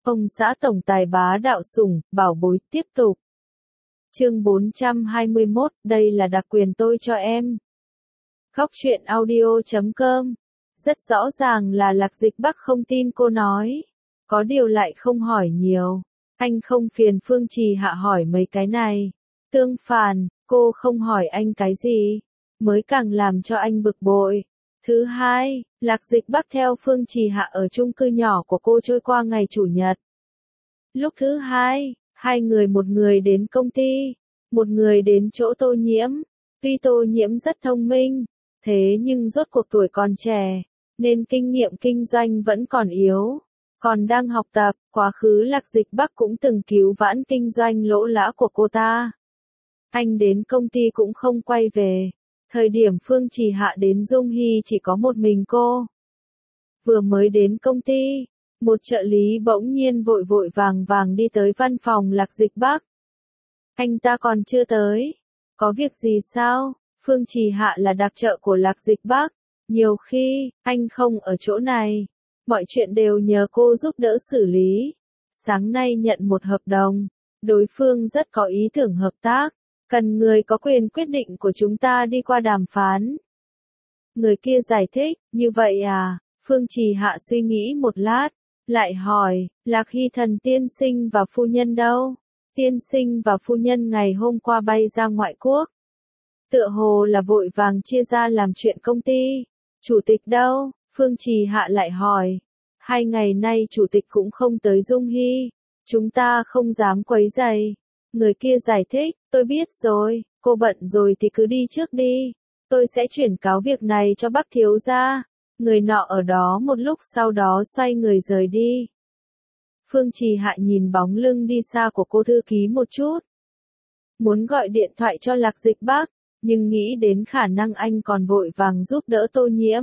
Ông xã tổng tài bá đạo sủng, bảo bối tiếp tục. Chương 421, đây là đặc quyền tôi cho em. Góc truyện audio.com. Rất rõ ràng là Lạc Dịch Bắc không tin cô nói. Có điều lại không hỏi nhiều. Anh không phiền Phương Trì Hạ hỏi mấy cái này. Tương phản, cô không hỏi anh cái gì, mới càng làm cho anh bực bội. Thứ hai, Lạc Dịch Bắc theo Phương Trì Hạ ở chung cư nhỏ của cô trôi qua ngày Chủ nhật. Lúc thứ hai, hai người, một người đến công ty, một người đến chỗ Tô Nhiễm. Tuy Tô Nhiễm rất thông minh, thế nhưng rốt cuộc tuổi còn trẻ, nên kinh nghiệm kinh doanh vẫn còn yếu. Còn đang học tập, quá khứ Lạc Dịch Bắc cũng từng cứu vãn kinh doanh lỗ lã của cô ta. Anh đến công ty cũng không quay về. Thời điểm Phương Trì Hạ đến Dung Hy chỉ có một mình cô. Vừa mới đến công ty, một trợ lý bỗng nhiên vội vội vàng vàng đi tới văn phòng Lạc Dịch Bắc. Anh ta còn chưa tới. Có việc gì sao? Phương Trì Hạ là đặc trợ của Lạc Dịch Bắc. Nhiều khi, anh không ở chỗ này. Mọi chuyện đều nhờ cô giúp đỡ xử lý. Sáng nay nhận một hợp đồng. Đối phương rất có ý tưởng hợp tác. Cần người có quyền quyết định của chúng ta đi qua đàm phán. Người kia giải thích, như vậy à? Phương Trì Hạ suy nghĩ một lát, lại hỏi, Lạc Hy Thần tiên sinh và phu nhân đâu? Tiên sinh và phu nhân ngày hôm qua bay ra ngoại quốc. Tựa hồ là vội vàng chia ra làm chuyện công ty. Chủ tịch đâu? Phương Trì Hạ lại hỏi. 2 ngày nay chủ tịch cũng không tới Dung Hy. Chúng ta không dám quấy rầy. Người kia giải thích, tôi biết rồi, cô bận rồi thì cứ đi trước đi. Tôi sẽ chuyển cáo việc này cho bác thiếu gia. Người nọ ở đó một lúc sau đó xoay người rời đi. Phương Trì Hạ nhìn bóng lưng đi xa của cô thư ký một chút. Muốn gọi điện thoại cho Lạc Dịch Bắc, nhưng nghĩ đến khả năng anh còn vội vàng giúp đỡ Tô Nhiễm.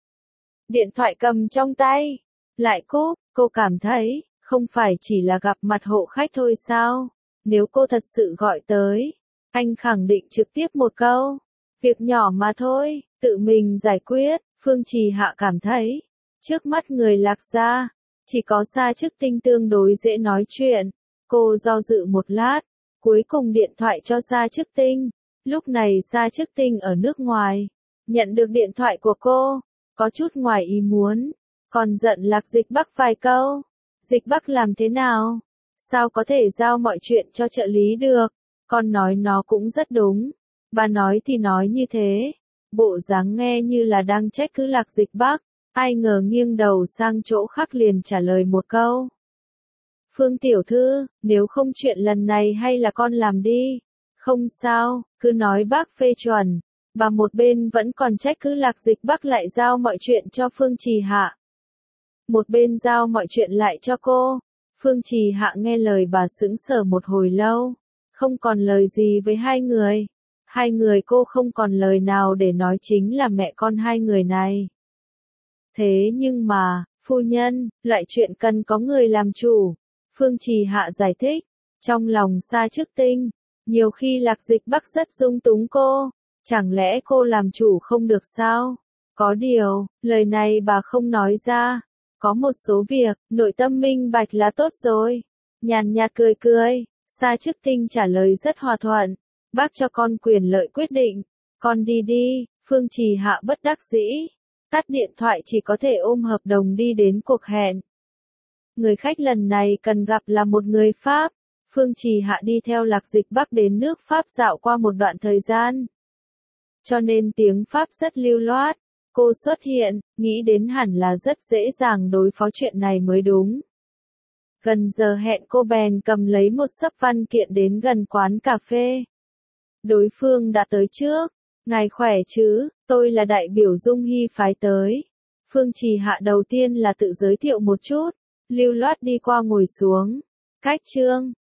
Điện thoại cầm trong tay, lại cúp, cô cảm thấy, không phải chỉ là gặp mặt hộ khách thôi sao? Nếu cô thật sự gọi tới, anh khẳng định trực tiếp một câu. Việc nhỏ mà thôi, tự mình giải quyết. Phương Trì Hạ cảm thấy, trước mắt người Lạc gia, chỉ có Sa Chức Tinh tương đối dễ nói chuyện. Cô do dự một lát, cuối cùng điện thoại cho Sa Chức Tinh. Lúc này Sa Chức Tinh ở nước ngoài, nhận được điện thoại của cô, có chút ngoài ý muốn, còn giận Lạc Dịch Bắc vài câu. Dịch Bắc làm thế nào? Sao có thể giao mọi chuyện cho trợ lý được? Con nói nó cũng rất đúng. Bà nói thì nói như thế. Bộ dáng nghe như là đang trách cứ Lạc Dịch Bắc. Ai ngờ nghiêng đầu sang chỗ khác liền trả lời một câu. Phương tiểu thư, nếu không chuyện lần này hay là con làm đi. Không sao, cứ nói bác phê chuẩn. Bà một bên vẫn còn trách cứ Lạc Dịch Bắc lại giao mọi chuyện cho Phương Trì Hạ. Một bên giao mọi chuyện lại cho cô. Phương Trì Hạ nghe lời bà sững sờ một hồi lâu, không còn lời gì với hai người. Hai người cô không còn lời nào để nói, chính là mẹ con hai người này. Thế nhưng mà, phu nhân, loại chuyện cần có người làm chủ. Phương Trì Hạ giải thích, trong lòng Sa Chức Tinh, nhiều khi Lạc Dịch Bắc rất dung túng cô, chẳng lẽ cô làm chủ không được sao? Có điều, lời này bà không nói ra. Có một số việc, nội tâm minh bạch là tốt rồi. Nhàn nhạt cười cười, Sa Chức Tinh trả lời rất hòa thuận. Bác cho con quyền lợi quyết định. Con đi đi. Phương Trì Hạ bất đắc dĩ. Tắt điện thoại, chỉ có thể ôm hợp đồng đi đến cuộc hẹn. Người khách lần này cần gặp là một người Pháp. Phương Trì Hạ đi theo Lạc Dịch Bắc đến nước Pháp dạo qua một đoạn thời gian. Cho nên tiếng Pháp rất lưu loát. Cô xuất hiện, nghĩ đến hẳn là rất dễ dàng đối phó chuyện này mới đúng. Gần giờ hẹn cô bèn cầm lấy một xấp văn kiện đến gần quán cà phê. Đối phương đã tới trước. Ngài khỏe chứ, tôi là đại biểu Dung Hy phái tới. Phương Trì Hạ đầu tiên là tự giới thiệu một chút, lưu loát đi qua ngồi xuống. Cách trương,